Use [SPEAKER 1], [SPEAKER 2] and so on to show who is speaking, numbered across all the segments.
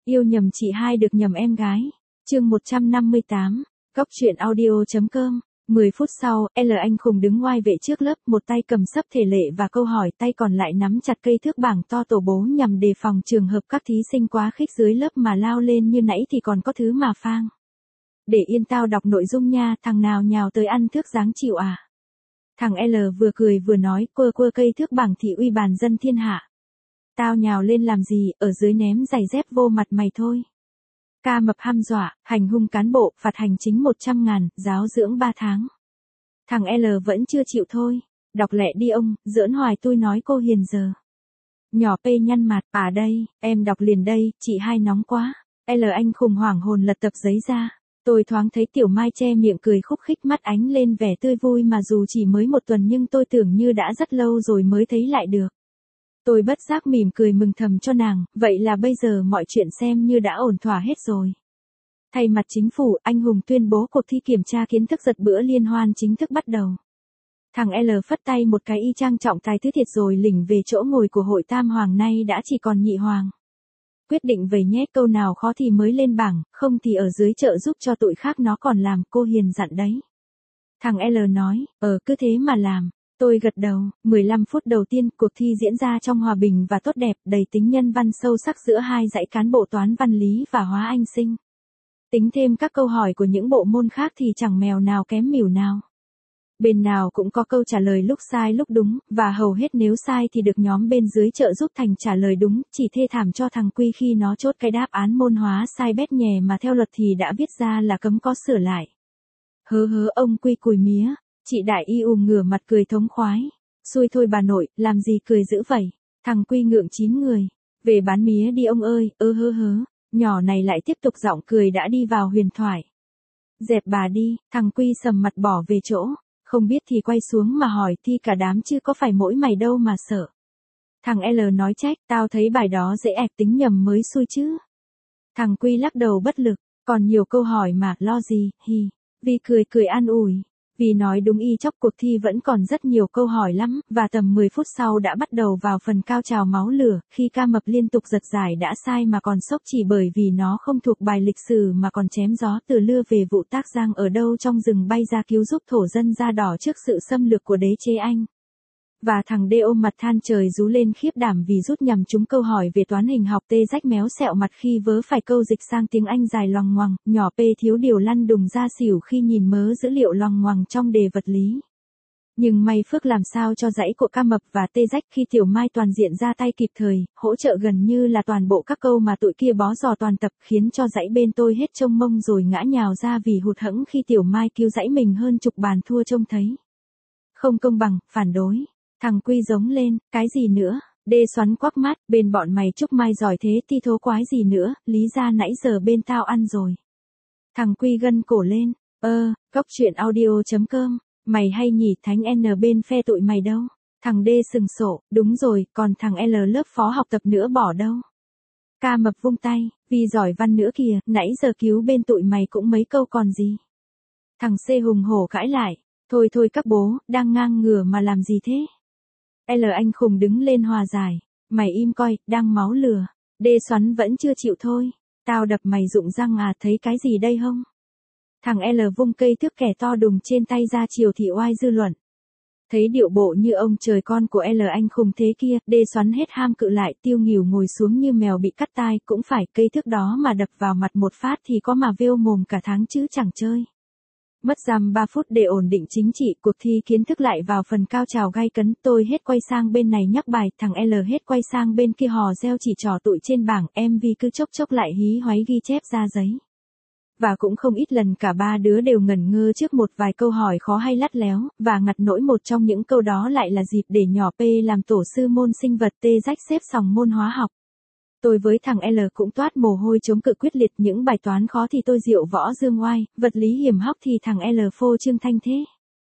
[SPEAKER 1] Yêu nhầm chị hai được nhầm em gái. Chương 158. Góc truyện audio.com. 10 phút sau, L anh khùng đứng ngoài vệ trước lớp, một tay cầm sấp thể lệ và câu hỏi, tay còn lại nắm chặt cây thước bảng to tổ bố nhằm đề phòng trường hợp các thí sinh quá khích dưới lớp mà lao lên như nãy thì còn có thứ mà phang. Để yên tao đọc nội dung nha, thằng nào nhào tới ăn thước dáng chịu à? Thằng L vừa cười vừa nói, quơ quơ cây thước bảng thị uy bàn dân thiên hạ. Tao nhào lên làm gì, ở dưới ném giày dép vô mặt mày thôi. Ca mập hăm dọa, hành hung cán bộ, phạt hành chính 100.000, giáo dưỡng 3 tháng. Thằng L vẫn chưa chịu thôi. Đọc lẹ đi ông, giỡn hoài tôi nói cô hiền giờ. Nhỏ P nhăn mặt, à đây, em đọc liền đây, chị hai nóng quá. L anh khùng hoảng hồn lật tập giấy ra. Tôi thoáng thấy Tiểu Mai che miệng cười khúc khích, mắt ánh lên vẻ tươi vui mà dù chỉ mới 1 tuần nhưng tôi tưởng như đã rất lâu rồi mới thấy lại được. Tôi bất giác mỉm cười mừng thầm cho nàng, vậy là bây giờ mọi chuyện xem như đã ổn thỏa hết rồi. Thay mặt chính phủ, anh hùng tuyên bố cuộc thi kiểm tra kiến thức giật bữa liên hoan chính thức bắt đầu. Thằng L phất tay một cái y chang trọng tài thứ thiệt rồi lỉnh về chỗ ngồi của hội tam hoàng, nay đã chỉ còn nhị hoàng. Quyết định về nhé, câu nào khó thì mới lên bảng, không thì ở dưới trợ giúp cho tụi khác nó còn làm, cô hiền dặn đấy. Thằng L nói, cứ thế mà làm. Tôi gật đầu. 15 phút đầu tiên, cuộc thi diễn ra trong hòa bình và tốt đẹp, đầy tính nhân văn sâu sắc giữa hai dãy cán bộ toán văn lý và hóa anh sinh. Tính thêm các câu hỏi của những bộ môn khác thì chẳng mèo nào kém mỉu nào. Bên nào cũng có câu trả lời lúc sai lúc đúng, và hầu hết nếu sai thì được nhóm bên dưới trợ giúp thành trả lời đúng, chỉ thê thảm cho thằng Quy khi nó chốt cái đáp án môn hóa sai bét nhè mà theo luật thì đã viết ra là cấm có sửa lại. Ông Quy cùi mía. Chị Đại Y ngửa mặt cười thống khoái. Xui thôi bà nội, làm gì cười dữ vậy? Thằng Quy ngượng 9 người. Về bán mía đi ông ơi, Nhỏ này lại tiếp tục giọng cười đã đi vào huyền thoại. Dẹp bà đi, thằng Quy sầm mặt bỏ về chỗ. Không biết thì quay xuống mà hỏi thi cả đám chứ có phải mỗi mày đâu mà sợ. Thằng L nói trách, tao thấy bài đó dễ ẹp tính nhầm mới xui chứ. Thằng Quy lắc đầu bất lực, còn nhiều câu hỏi mà, lo gì, Vi cười an ủi. Vì nói đúng y chóc cuộc thi vẫn còn rất nhiều câu hỏi lắm, và tầm 10 phút sau đã bắt đầu vào phần cao trào máu lửa, khi ca mập liên tục giật giải đã sai mà còn sốc chỉ bởi vì nó không thuộc bài lịch sử mà còn chém gió từ lưa về vụ Tác Giang ở đâu trong rừng bay ra cứu giúp thổ dân da đỏ trước sự xâm lược của đế chế Anh. Và thằng D ôm mặt than trời rú lên khiếp đảm vì rút nhầm trúng câu hỏi về toán hình học. T rách méo sẹo mặt khi vớ phải câu dịch sang tiếng Anh dài loằng ngoằng, nhỏ P thiếu điều lăn đùng ra xỉu khi nhìn mớ dữ liệu loằng ngoằng trong đề vật lý. Nhưng may phước làm sao cho dãy của ca mập và T rách khi Tiểu Mai toàn diện ra tay kịp thời, hỗ trợ gần như là toàn bộ các câu mà tụi kia bó giò toàn tập, khiến cho dãy bên tôi hết trông mông rồi ngã nhào ra vì hụt hẫng khi Tiểu Mai cứu dãy mình hơn chục bàn thua trông thấy. Không công bằng, phản đối. Thằng Quy giống lên, cái gì nữa? Đê xoắn quắc mắt, bên bọn mày Trúc Mai giỏi thế thì thố quái gì nữa, lý ra nãy giờ bên tao ăn rồi. Thằng Quy gân cổ lên, góc truyện audio.com, mày hay nhỉ, thánh N bên phe tụi mày đâu? Thằng Đê sừng sộ, đúng rồi, còn thằng L lớp phó học tập nữa bỏ đâu? Ca mập vung tay, vì giỏi văn nữa kìa, nãy giờ cứu bên tụi mày cũng mấy câu còn gì. Thằng C hùng hổ cãi lại, thôi các bố, đang ngang ngửa mà làm gì thế? L anh khùng đứng lên hòa giải. Mày im coi, đang máu lửa. Đê xoắn vẫn chưa chịu thôi. Tao đập mày rụng răng à, thấy cái gì đây không? Thằng L vung cây thước kẻ to đùng trên tay ra chiều thị oai dư luận. Thấy điệu bộ như ông trời con của L anh khùng thế kia, Đê xoắn hết ham cự lại, tiêu nghỉu ngồi xuống như mèo bị cắt tai, cũng phải cây thước đó mà đập vào mặt một phát thì có mà vêu mồm cả tháng chứ chẳng chơi. Mất dăm 3 phút để ổn định chính trị, cuộc thi kiến thức lại vào phần cao trào gay cấn. Tôi hết quay sang bên này nhắc bài, thằng L hết quay sang bên kia hò reo chỉ trò tụi trên bảng, MV cứ chốc lại hí hoáy ghi chép ra giấy. Và cũng không ít lần cả ba đứa đều ngẩn ngơ trước một vài câu hỏi khó hay lắt léo, và ngặt nỗi một trong những câu đó lại là dịp để nhỏ P làm tổ sư môn sinh vật, T rách xếp sòng môn hóa học. Tôi với thằng L cũng toát mồ hôi chống cự quyết liệt, những bài toán khó thì tôi diệu võ dương oai, vật lý hiểm hóc thì thằng L phô trương thanh thế.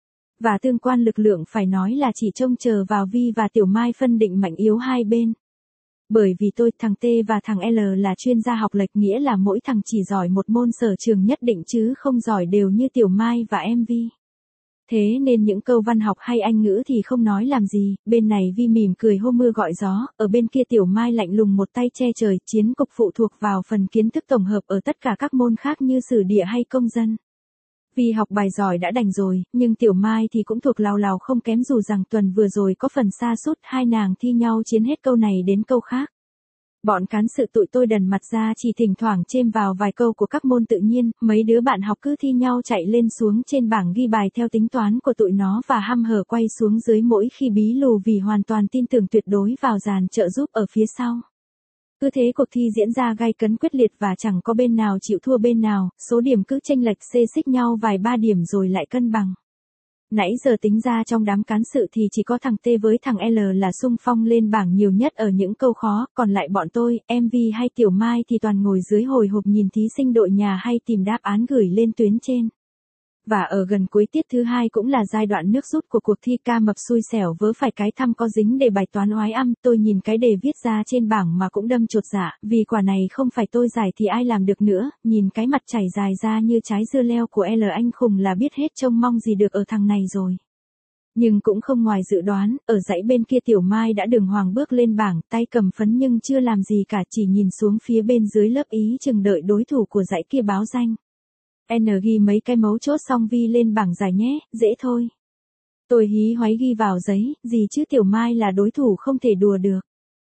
[SPEAKER 1] Và tương quan lực lượng phải nói là chỉ trông chờ vào Vi và Tiểu Mai phân định mạnh yếu hai bên. Bởi vì tôi, thằng T và thằng L là chuyên gia học lệch, nghĩa là mỗi thằng chỉ giỏi một môn sở trường nhất định chứ không giỏi đều như Tiểu Mai và em Vi. Thế nên những câu văn học hay Anh ngữ thì không nói làm gì, bên này Vi mỉm cười hô mưa gọi gió, ở bên kia Tiểu Mai lạnh lùng một tay che trời, chiến cục phụ thuộc vào phần kiến thức tổng hợp ở tất cả các môn khác như sử địa hay công dân. Vi học bài giỏi đã đành rồi, nhưng Tiểu Mai thì cũng thuộc lào lào không kém dù rằng tuần vừa rồi có phần sa sút hai nàng thi nhau chiến hết câu này đến câu khác. Bọn cán sự tụi tôi đần mặt ra chỉ thỉnh thoảng chêm vào vài câu của các môn tự nhiên, mấy đứa bạn học cứ thi nhau chạy lên xuống trên bảng ghi bài theo tính toán của tụi nó và hăm hở quay xuống dưới mỗi khi bí lù vì hoàn toàn tin tưởng tuyệt đối vào dàn trợ giúp ở phía sau. Cứ thế cuộc thi diễn ra gay cấn quyết liệt và chẳng có bên nào chịu thua bên nào, số điểm cứ chênh lệch xê xích nhau vài ba điểm rồi lại cân bằng. Nãy giờ tính ra trong đám cán sự thì chỉ có thằng T với thằng L là xung phong lên bảng nhiều nhất ở những câu khó, còn lại bọn tôi, MV hay Tiểu Mai thì toàn ngồi dưới hồi hộp nhìn thí sinh đội nhà hay tìm đáp án gửi lên tuyến trên. Và ở gần cuối tiết thứ hai cũng là giai đoạn nước rút của cuộc thi, ca mập xui xẻo vớ phải cái thăm có dính đề bài toán oái âm, tôi nhìn cái đề viết ra trên bảng mà cũng đâm chột dạ, vì quả này không phải tôi giải thì ai làm được nữa, nhìn cái mặt chảy dài ra như trái dưa leo của L anh khùng là biết hết trông mong gì được ở thằng này rồi. Nhưng cũng không ngoài dự đoán, ở dãy bên kia Tiểu Mai đã đường hoàng bước lên bảng, tay cầm phấn nhưng chưa làm gì cả, chỉ nhìn xuống phía bên dưới lớp ý chừng đợi đối thủ của dãy kia báo danh. N ghi mấy cái mấu chốt xong Vi lên bảng giải nhé, dễ thôi. Tôi hí hoáy ghi vào giấy, gì chứ Tiểu Mai là đối thủ không thể đùa được.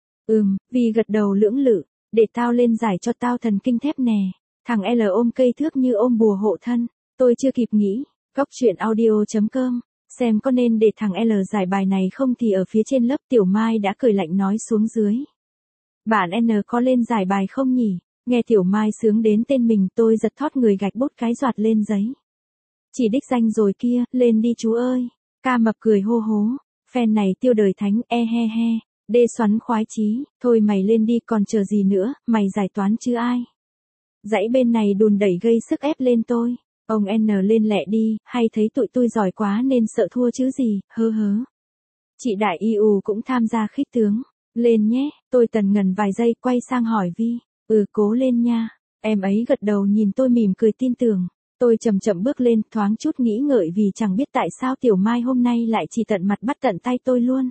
[SPEAKER 1] Vi gật đầu lưỡng lự, để tao lên giải cho tao thần kinh thép nè. Thằng L ôm cây thước như ôm bùa hộ thân, tôi chưa kịp nghĩ, góc chuyện audio.com, xem có nên để thằng L giải bài này không thì ở phía trên lớp Tiểu Mai đã cười lạnh nói xuống dưới. Bạn N có lên giải bài không nhỉ? Nghe Tiểu Mai sướng đến tên mình tôi giật thót người gạch bút cái doạt lên giấy. Chỉ đích danh rồi kia, lên đi chú ơi. Ca mập cười hô hố. Fan này tiêu đời thánh he he. Đê xoắn khoái chí. Thôi mày lên đi còn chờ gì nữa, mày giải toán chứ ai. Dãy bên này đùn đẩy gây sức ép lên tôi. Ông N lên lẹ đi, hay thấy tụi tôi giỏi quá nên sợ thua chứ gì, hớ hớ. Chị Đại IU cũng tham gia khích tướng. Lên nhé, tôi tần ngần vài giây quay sang hỏi Vi. Cố lên nha. Em ấy gật đầu nhìn tôi mỉm cười tin tưởng. Tôi chậm chậm bước lên, thoáng chút nghĩ ngợi vì chẳng biết tại sao Tiểu Mai hôm nay lại chỉ tận mặt bắt tận tay tôi luôn.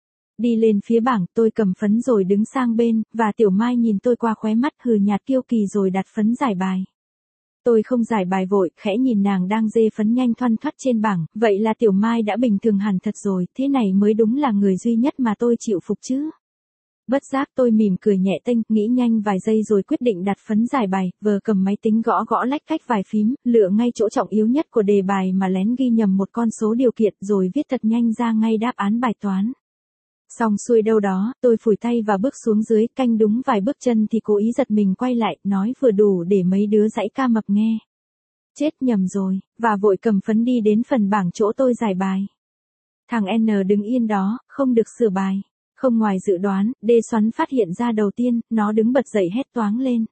[SPEAKER 1] Đi lên phía bảng, tôi cầm phấn rồi đứng sang bên, và Tiểu Mai nhìn tôi qua khóe mắt hừ nhạt kiêu kỳ rồi đặt phấn giải bài. Tôi không giải bài vội, khẽ nhìn nàng đang dê phấn nhanh thoăn thoắt trên bảng, vậy là Tiểu Mai đã bình thường hẳn thật rồi, thế này mới đúng là người duy nhất mà tôi chịu phục chứ. Bất giác tôi mỉm cười nhẹ tênh, nghĩ nhanh vài giây rồi quyết định đặt phấn giải bài, vừa cầm máy tính gõ gõ lách cách vài phím, lựa ngay chỗ trọng yếu nhất của đề bài mà lén ghi nhầm một con số điều kiện rồi viết thật nhanh ra ngay đáp án bài toán. Xong xuôi đâu đó, tôi phủi tay và bước xuống dưới, canh đúng vài bước chân thì cố ý giật mình quay lại, nói vừa đủ để mấy đứa dãy ca mập nghe. Chết nhầm rồi, và vội cầm phấn đi đến phần bảng chỗ tôi giải bài. Thằng N đứng yên đó, không được sửa bài. Không ngoài dự đoán, Đê xoắn phát hiện ra đầu tiên, nó đứng bật dậy hét toáng lên.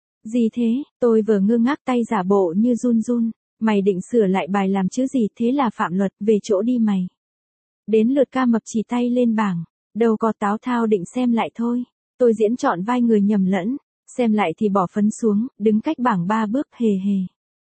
[SPEAKER 1] Gì thế, tôi vừa ngơ ngác tay giả bộ như run run, mày định sửa lại bài làm chứ gì, thế là phạm luật, về chỗ đi mày. Đến lượt ca mập chỉ tay lên bảng, đâu có táo thao định xem lại thôi, tôi diễn trọn vai người nhầm lẫn, xem lại thì bỏ phấn xuống, đứng cách bảng 3 bước hề hề.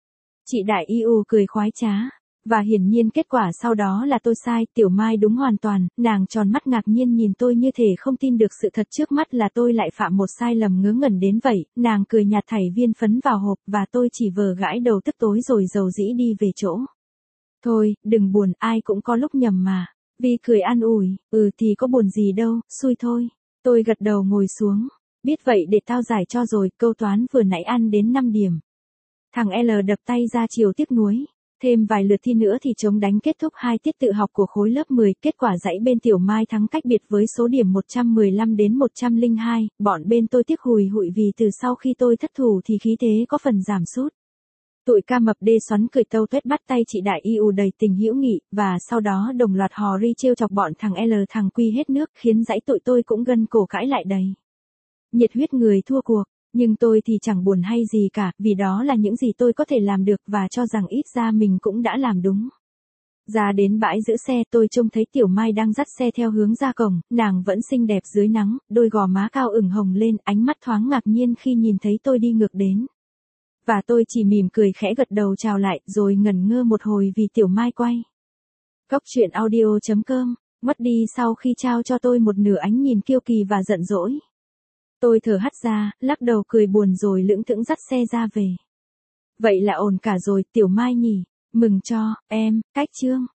[SPEAKER 1] Chị Đại IU cười khoái trá. Và hiển nhiên kết quả sau đó là tôi sai, Tiểu Mai đúng hoàn toàn, nàng tròn mắt ngạc nhiên nhìn tôi như thể không tin được sự thật trước mắt là tôi lại phạm một sai lầm ngớ ngẩn đến vậy, nàng cười nhạt thảy viên phấn vào hộp và tôi chỉ vờ gãi đầu tức tối rồi dầu dĩ đi về chỗ. Thôi, đừng buồn, ai cũng có lúc nhầm mà. Vi cười an ủi, thì có buồn gì đâu, xui thôi. Tôi gật đầu ngồi xuống, biết vậy để tao giải cho rồi, câu toán vừa nãy ăn đến 5 điểm. Thằng L đập tay ra chiều tiếc nuối. Thêm vài lượt thi nữa thì chống đánh kết thúc 2 tiết tự học của khối lớp 10, kết quả dãy bên Tiểu Mai thắng cách biệt với số điểm 115 đến 102, bọn bên tôi tiếc hùi hụi vì từ sau khi tôi thất thủ thì khí thế có phần giảm sút. Tụi ca mập Đê xoắn cười tâu tuét bắt tay chị Đại IU đầy tình hữu nghị, và sau đó đồng loạt hò ri trêu chọc bọn thằng L thằng Quy hết nước khiến dãy tụi tôi cũng gân cổ cãi lại đầy. Nhiệt huyết người thua cuộc. Nhưng tôi thì chẳng buồn hay gì cả, vì đó là những gì tôi có thể làm được và cho rằng ít ra mình cũng đã làm đúng. Ra đến bãi giữ xe tôi trông thấy Tiểu Mai đang dắt xe theo hướng ra cổng, nàng vẫn xinh đẹp dưới nắng, đôi gò má cao ửng hồng lên, ánh mắt thoáng ngạc nhiên khi nhìn thấy tôi đi ngược đến. Và tôi chỉ mỉm cười khẽ gật đầu chào lại rồi ngẩn ngơ một hồi vì Tiểu Mai quay Cóc truyện audio.com, mất đi sau khi trao cho tôi một nửa ánh nhìn kiêu kỳ và giận dỗi. Tôi thở hắt ra, lắc đầu cười buồn rồi lững thững dắt xe ra về. Vậy là ổn cả rồi, Tiểu Mai nhỉ, mừng cho, em, cách chương.